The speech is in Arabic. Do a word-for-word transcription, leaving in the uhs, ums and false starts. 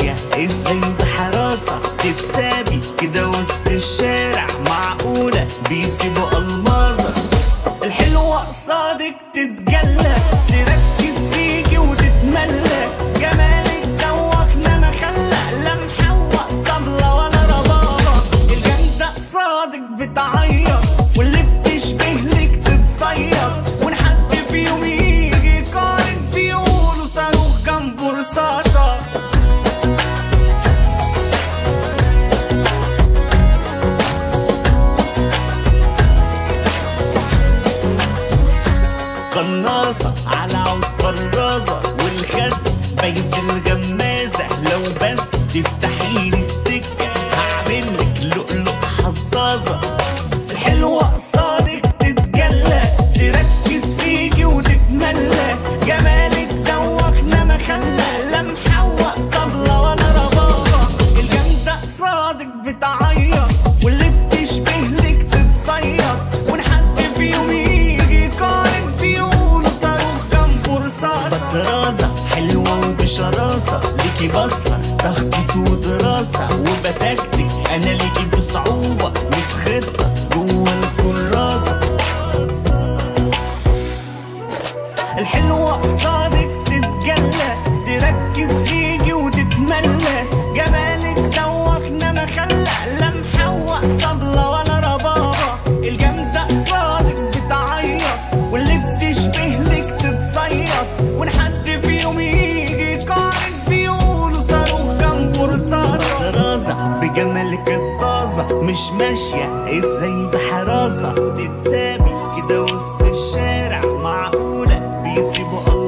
ماشية ازاي بحراسة تتسابي كده وسط الشارع؟ معقولة بيسيبوا الماظة؟ الحلوة قصادك تتجلى تركز فيكي وتتملى، جمالك دوخنا ما خلى لا محوق طبلة ولا ربابة. الجامدة قصادك بتعيط واللي بتشبه لك تتصيط، ونحد في يوم يجي يقارن بيقولوا صاروخ جنبه رصاصة. قناصة على عود فرازة والخد بيز الغمازة، لو بس تفتحيلي السكة هعملك لؤلؤ حظاظة. الحلوة قصادك تتجلى تركز فيكي وتتملى، جمالك دوخنا ما خلى لا محوق طبلة ولا ربابة. الجامدة قصادك بتعيط واللي بتشبه لك تتصيط، ونحد في يوم يجي يقارن بيقولوا صاروخ جنبه رصاصة. بطرازة حلوة وبشراسة ليكي بصرة تخطيط ودراسة، وبتكتك انا ليكي بصعوبة متخطة جوه الكراسة. الحلوة قصادك تتجلى تركز فيكي وتتملى، جمالك دوخنا ما خلى لا محوق طبلة ولا ربابة. الجامدة قصادك بتعيط واللي بتشبه لك تتصيط، ونحد في يوم يجي يقارن بيقولوا صاروخ جنبه رصاصة. طرازة بجمالك الطازة مش ماشية ازاي بحراسة تتسابي كده وسط الشارع؟ معقولة بيسيبوا